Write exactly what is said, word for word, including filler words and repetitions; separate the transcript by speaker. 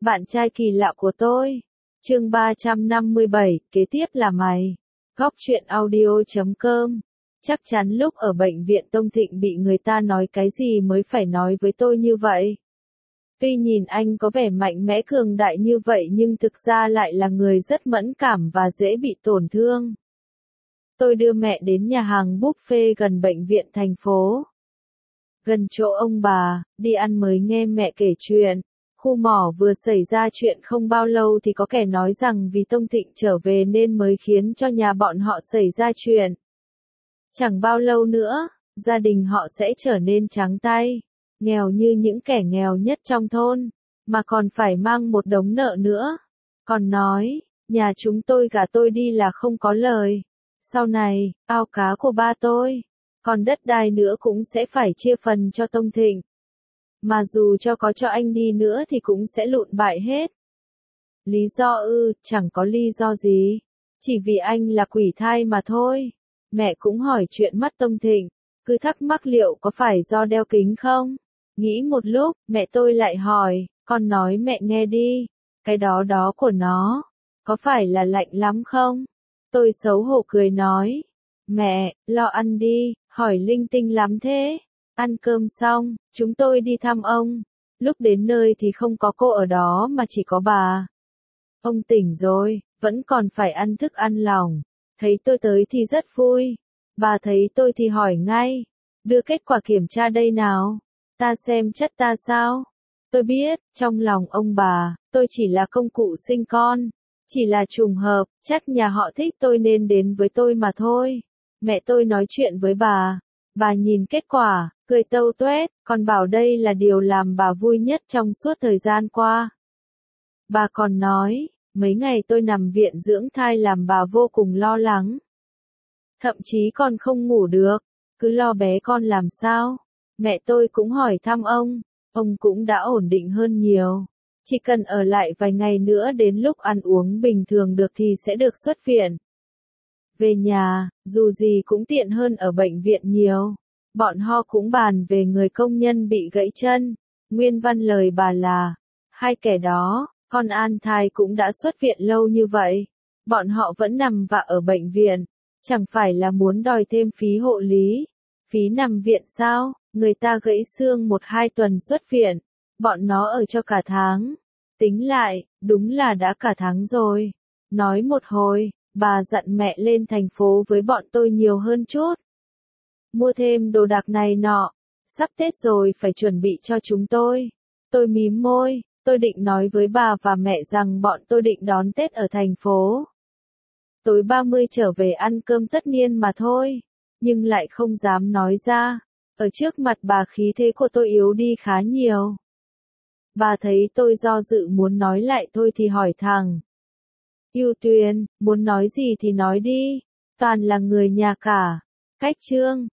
Speaker 1: Bạn trai kỳ lạ của tôi. Chương ba trăm năm mươi bảy, kế tiếp là mày. Góc truyện audio chấm com. Chắc chắn lúc ở bệnh viện Tông Thịnh bị người ta nói cái gì mới phải nói với tôi như vậy. Tuy nhìn anh có vẻ mạnh mẽ cường đại như vậy nhưng thực ra lại là người rất mẫn cảm và dễ bị tổn thương. Tôi đưa mẹ đến nhà hàng buffet gần bệnh viện thành phố. Gần chỗ ông bà, đi ăn mới nghe mẹ kể chuyện. Khu mỏ vừa xảy ra chuyện không bao lâu thì có kẻ nói rằng vì Tông Thịnh trở về nên mới khiến cho nhà bọn họ xảy ra chuyện. Chẳng bao lâu nữa, gia đình họ sẽ trở nên trắng tay, nghèo như những kẻ nghèo nhất trong thôn, mà còn phải mang một đống nợ nữa. Còn nói, nhà chúng tôi gả tôi đi là không có lời. Sau này, ao cá của ba tôi, còn đất đai nữa cũng sẽ phải chia phần cho Tông Thịnh. Mà dù cho có cho anh đi nữa thì cũng sẽ lụn bại hết. Lý do ư, chẳng có lý do gì. Chỉ vì anh là quỷ thai mà thôi. Mẹ cũng hỏi chuyện mắt Tông Thịnh, cứ thắc mắc liệu có phải do đeo kính không? Nghĩ một lúc, mẹ tôi lại hỏi, con nói mẹ nghe đi, cái đó đó của nó, có phải là lạnh lắm không? Tôi xấu hổ cười nói, mẹ, lo ăn đi, hỏi linh tinh lắm thế. Ăn cơm xong, chúng tôi đi thăm ông. Lúc đến nơi thì không có cô ở đó mà chỉ có bà. Ông tỉnh rồi, vẫn còn phải ăn thức ăn lỏng. Thấy tôi tới thì rất vui. Bà thấy tôi thì hỏi ngay, đưa kết quả kiểm tra đây nào. Ta xem chất ta sao? Tôi biết, trong lòng ông bà, tôi chỉ là công cụ sinh con. Chỉ là trùng hợp, chắc nhà họ thích tôi nên đến với tôi mà thôi. Mẹ tôi nói chuyện với bà. Bà nhìn kết quả, cười tâu tuét, còn bảo đây là điều làm bà vui nhất trong suốt thời gian qua. Bà còn nói, mấy ngày tôi nằm viện dưỡng thai làm bà vô cùng lo lắng. Thậm chí còn không ngủ được, cứ lo bé con làm sao. Mẹ tôi cũng hỏi thăm ông, ông cũng đã ổn định hơn nhiều. Chỉ cần ở lại vài ngày nữa đến lúc ăn uống bình thường được thì sẽ được xuất viện. Về nhà, dù gì cũng tiện hơn ở bệnh viện nhiều. Bọn họ cũng bàn về người công nhân bị gãy chân. Nguyên văn lời bà là, hai kẻ đó, con an thai cũng đã xuất viện lâu như vậy. Bọn họ vẫn nằm vạ ở bệnh viện. Chẳng phải là muốn đòi thêm phí hộ lý. Phí nằm viện sao, người ta gãy xương một hai tuần xuất viện. Bọn nó ở cho cả tháng. Tính lại, đúng là đã cả tháng rồi. Nói một hồi, bà dặn mẹ lên thành phố với bọn tôi nhiều hơn chút. Mua thêm đồ đạc này nọ. Sắp Tết rồi phải chuẩn bị cho chúng tôi. Tôi mím môi, tôi định nói với bà và mẹ rằng bọn tôi định đón Tết ở thành phố. Tối ba mươi trở về ăn cơm tất niên mà thôi. Nhưng lại không dám nói ra. Ở trước mặt bà khí thế của tôi yếu đi khá nhiều. Bà thấy tôi do dự muốn nói lại thôi thì hỏi thẳng. Yêu Tuyền, muốn nói gì thì nói đi. Toàn là người nhà cả. Cách Trương,